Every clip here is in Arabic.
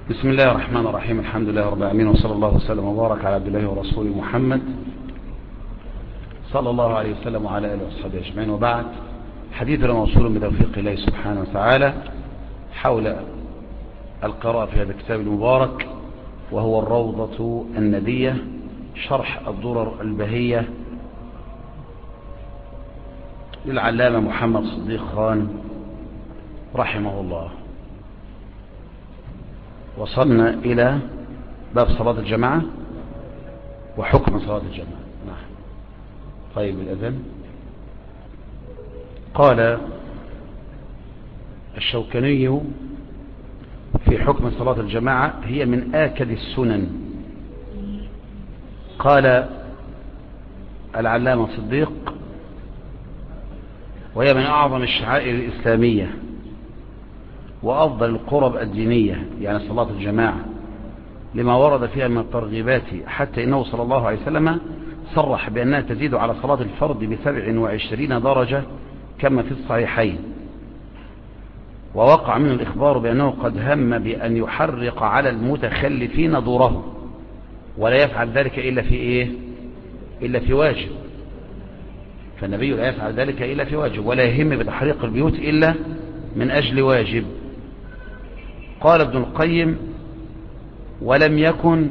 بسم الله الرحمن الرحيم. الحمد لله رب العالمين، وصلى الله وسلم وبارك على عبد الله ورسوله محمد صلى الله عليه وسلم وعلى آله وصحبه أجمعين. وبعد، حديثنا موصول بتوفيق الله سبحانه وتعالى حول القراءة في هذا الكتاب المبارك، وهو الروضة الندية، شرح الدرر البهية للعلامة محمد صديق خان رحمه الله. وصلنا إلى باب صلاة الجماعة وحكم صلاة الجماعة. نعم. طيب، الأذن. قال الشوكاني في حكم صلاة الجماعة: هي من آكد السنن. قال العلامة صديق: وهي من أعظم الشعائر الإسلامية وأفضل القرب الدينية، يعني صلاة الجماعة، لما ورد فيها من الترغيبات، حتى إنه صلى الله عليه وسلم صرح بأنها تزيد على صلاة الفرد ب27 درجة كما في الصحيحين. ووقع منه الإخبار بأنه قد هم بأن يحرق على المتخلفين دوره، ولا يفعل ذلك إلا في إيه؟ إلا في واجب. فالنبي لا يفعل ذلك إلا في واجب، ولا يهم بتحريق البيوت إلا من أجل واجب. قال ابن القيم: ولم يكن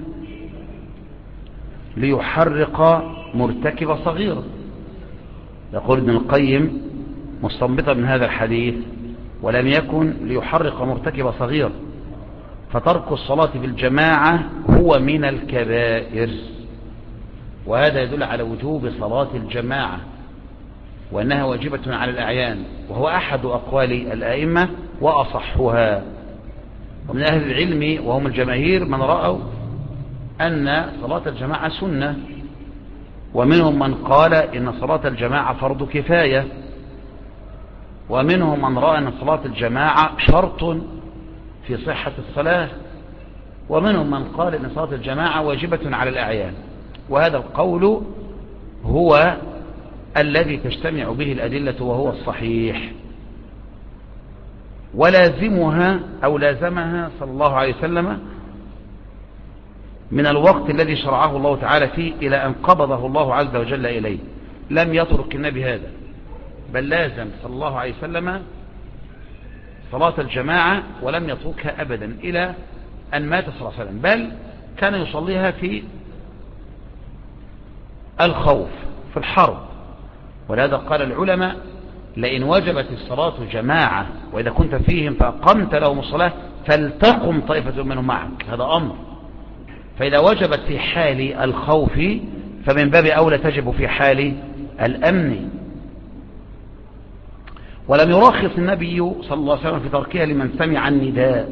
ليحرق مرتكب صغيرة. يقول ابن القيم مستنبطا من هذا الحديث: ولم يكن ليحرق مرتكب صغيرة، فترك الصلاة بالجماعة هو من الكبائر. وهذا يدل على وجوب صلاة الجماعة، وأنها واجبة على الأعيان، وهو أحد أقوال الأئمة وأصحها. ومن أهل العلم وهم الجماهير من رأوا أن صلاة الجماعة سنة، ومنهم من قال إن صلاة الجماعة فرض كفاية، ومنهم من رأى أن صلاة الجماعة شرط في صحة الصلاة، ومنهم من قال أن صلاة الجماعة واجبة على الأعيان. وهذا القول هو الذي تجتمع به الأدلة، وهو الصحيح. ولازمها أو لازمها صلى الله عليه وسلم من الوقت الذي شرعه الله تعالى فيه إلى أن قبضه الله عز وجل إليه. لم يترك النبي هذا، بل لازم صلى الله عليه وسلم صلاة الجماعة ولم يتركها أبدا إلى أن مات صلى الله عليه وسلم، بل كان يصليها في الخوف، في الحرب. ولهذا قال العلماء: لئن وجبت الصلاة جماعة وإذا كنت فيهم فأقمت لهم الصلاة فلتقم طائفة منهم معك. هذا أمر. فإذا وجبت في حال الخوف فمن باب أولى تجب في حال الأمن. ولم يرخص النبي صلى الله عليه وسلم في تركها لمن سمع النداء،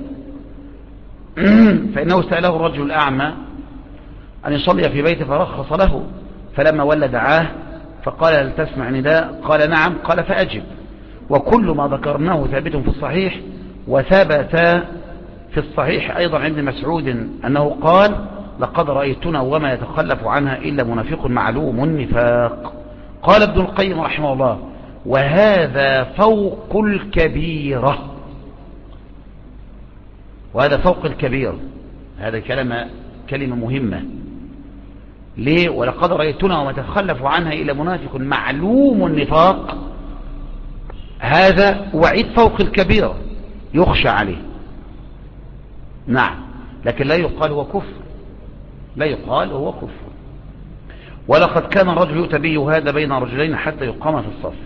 فإنه سأله الرجل الأعمى أن يصلي في بيته فرخص له، فلما ولى دعاه فقال: هل تسمع نداء؟ قال: نعم. قال: فأجب. وكل ما ذكرناه ثابت في الصحيح، وثبت في الصحيح أيضا عند مسعود أنه قال: لقد رأيتنا وما يتخلف عنها إلا منافق معلوم النفاق. قال ابن القيم رحمه الله: وهذا فوق الكبيرة. وهذا فوق الكبير. هذا كلمة مهمة. ليه؟ ولقد رأيتنا وما تخلف عنها إلا منافق معلوم النفاق. هذا وعيد فوق الكبيرة يخشى عليه. نعم، لكن لا يقال هو كفر، لا يقال هو كفر. ولقد كان الرجل يؤتى به هذا بين رجلين حتى يقام في الصف.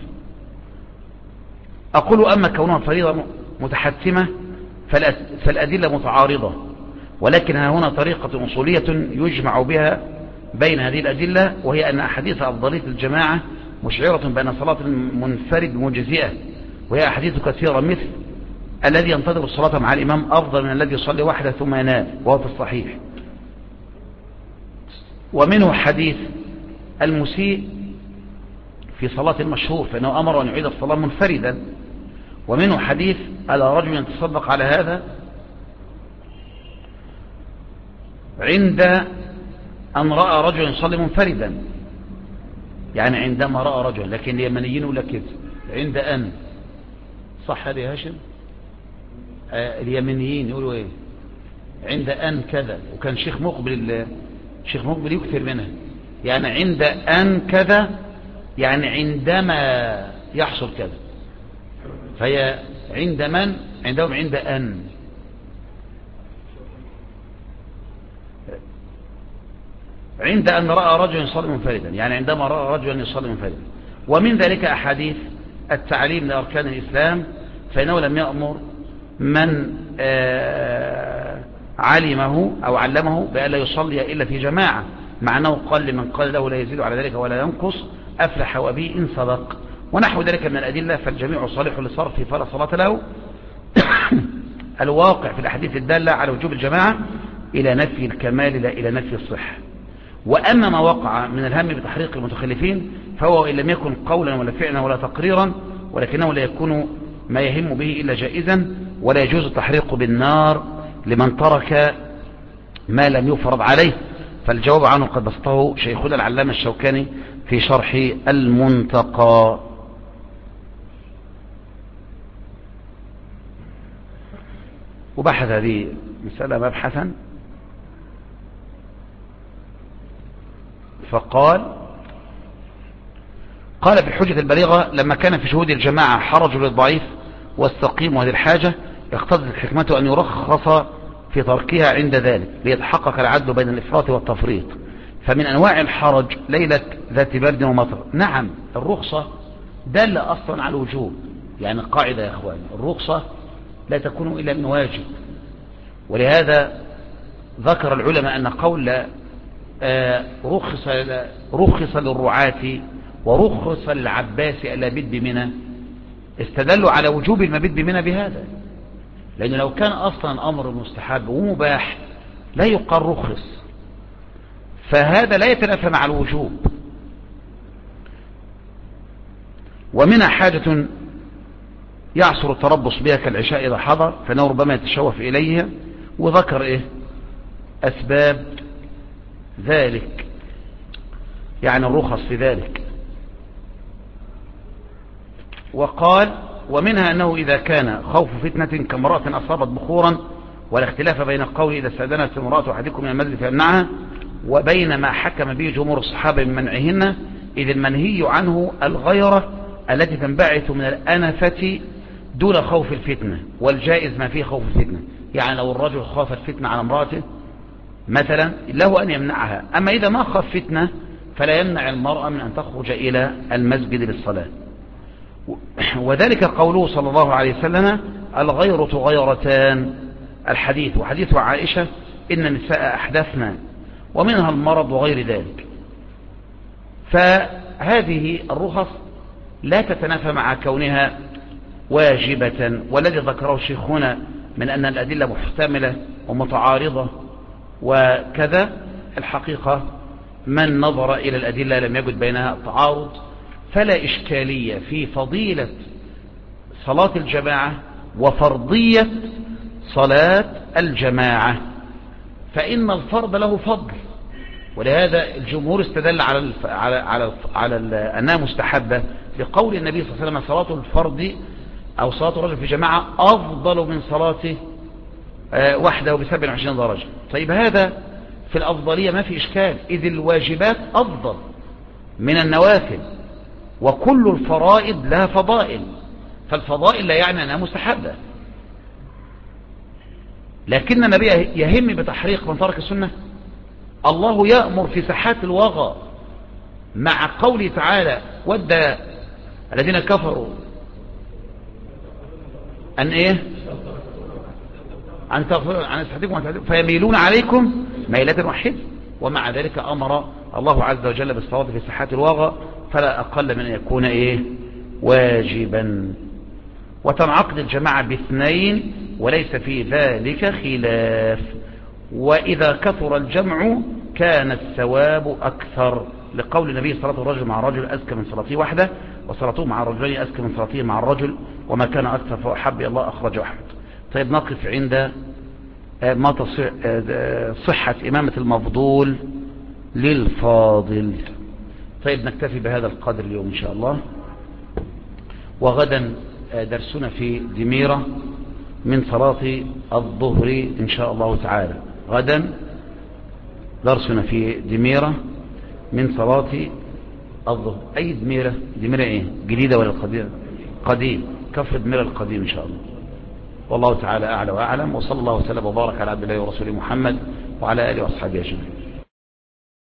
أقول: أما كونها فريضة متحتمة فالأدلة متعارضة، ولكن ها هنا طريقة أصولية يجمع بها بين هذه الأدلة، وهي أن أحاديث أفضلية الجماعة مشعرة بأن صلاة المنفرد مجزئة، وهي أحاديث كثيرة، مثل الذي ينتظر الصلاة مع الإمام أفضل من الذي يصلي وحده ثم ينام، وهو في الصحيح. ومنه حديث المسيء في صلاة المشهور، فإنه أمر أن يعيد الصلاة منفردا. ومنه حديث على رجل يتصدق على هذا عند أن رأى رجل يصلي منفردا، يعني عندما رأى رجل، لكن اليمنيين يقول لك كده عند أن، صح هذا يا هاشم؟ اليمنيين يقولوا ايه؟ عند أن كذا، وكان شيخ مقبل يكثر منها، يعني عند أن كذا يعني عندما يحصل كذا، فهي عند من عندهم عند أن. عند أن رأى رجلا يصلي منفردا، يعني عندما رأى رجلا يصلي منفردا. ومن ذلك أحاديث التعليم لأركان الإسلام، فإنه لم يأمر من علمه أو علمه بأن لا يصلي إلا في جماعة، مع أنه قال لمن قال له لا يزيد على ذلك ولا ينقص أفلح وبه إن صدق، ونحو ذلك من الأدلة، فالجميع صالح لصرفه فلا صلاة له. الواقع في الأحاديث الدالة على وجوب الجماعة إلى نفي الكمال لا إلى نفي الصحة. وأما ما وقع من الهم بتحريق المتخلفين فهو إن لم يكن قولا ولا فعلا ولا تقريرا، ولكنه لا يكون ما يهم به إلا جائزا، ولا يجوز التحريق بالنار لمن ترك ما لم يفرض عليه. فالجواب عنه قد بسطه شيخنا العلامة الشوكاني في شرح المنتقى. وبحث هذه مسألة مبحثا، فقال في الحجة البليغة: لما كان في شهود الجماعة حرج للضعيف والسقيم وهذه الحاجة، اقتضت الحكمة أن يرخص في تركها عند ذلك ليتحقق العدل بين الإفراط والتفريط. فمن أنواع الحرج ليلة ذات برد ومطر. نعم، الرخصة دل أصلا على الوجوب، يعني قاعدة يا أخواني، الرخصة لا تكون إلا من واجب. ولهذا ذكر العلماء أن قول رخص للرعاة ورخص للعباس المبيت بمنى استدلوا على وجوب المبيت بمنى بهذا، لأنه لو كان أصلا أمر مستحب ومباح لا يقال رخص، فهذا لا يتنافى مع الوجوب. ومنها حاجة يعصر التربص بها كالعشاء إذا حضر، فإنه ربما يتشوف إليها، وذكر أسباب ذلك، يعني الرخص في ذلك. وقال: ومنها أنه إذا كان خوف فتنة كامرأة أصابت بخورا، ولا اختلاف بين القول إذا استأذنت امرأة أحدكم من المسجد فيمنعها، وبين ما حكم به جمهور الصحابة من منعهن، إذ المنهي عنه الغيرة التي تنبعث من الأنفة دون خوف الفتنة، والجائز ما فيه خوف الفتنة. يعني لو الرجل خاف الفتنة على امرأته مثلا له أن يمنعها، أما إذا ما خاف فتنة فلا يمنع المرأة من أن تخرج إلى المسجد للصلاة. وذلك قوله صلى الله عليه وسلم: الغيرة غيرتان، الحديث، وحديث عائشة: إن النساء أحدثنا، ومنها المرض وغير ذلك. فهذه الرخص لا تتنافى مع كونها واجبة. والذي ذكره شيخنا من أن الأدلة محتملة ومتعارضة وكذا، الحقيقة من نظر إلى الأدلة لم يجد بينها تعارض، فلا إشكالية في فضيلة صلاة الجماعة وفرضية صلاة الجماعة، فإن الفرض له فضل. ولهذا الجمهور استدل على أنها مستحبة لقول النبي صلى الله عليه وسلم: صلاة الفرض أو صلاة الرجل في جماعة أفضل من صلاته وحده ب27 درجة. طيب هذا في الأفضلية ما في إشكال، إذ الواجبات أفضل من النوافل، وكل الفرائض لها فضائل، فالفضائل لا يعني أنها مستحبة. لكن النبي يهم بتحريق من ترك السنة. الله يأمر في ساحات الوغى مع قوله تعالى: ود الذين كفروا أن عن أسحتكم فيميلون عليكم ميلة واحدة. ومع ذلك أمر الله عز وجل بالصلاة في ساحات الوغى، فلا أقل من أن يكون واجبا. وتنعقد الجماعة باثنين وليس في ذلك خلاف، وإذا كثر الجمع كان الثواب أكثر، لقول النبي: صلاة الرجل مع الرجل أزكى من صلاته وحده، وصلاته مع الرجلين أزكى من صلاته مع الرجل، وما كان أكثر فأحب الله أخرجه أحمد. طيب نقف عند ما صحة إمامة المفضول للفاضل. طيب نكتفي بهذا القدر اليوم إن شاء الله، وغدا درسنا في دميرة، من صلاة الظهر إن شاء الله تعالى. غدا درسنا في دميرة من صلاة الظهر. أي دميرة؟ دميرة إيه؟ جديدة ولا القديمة؟ قديم. كفر دميرة القديم إن شاء الله. والله تعالى أعلى وأعلم، وصلى الله وسلم وبارك على عبد الله ورسوله محمد وعلى آله وأصحابه أجمعين.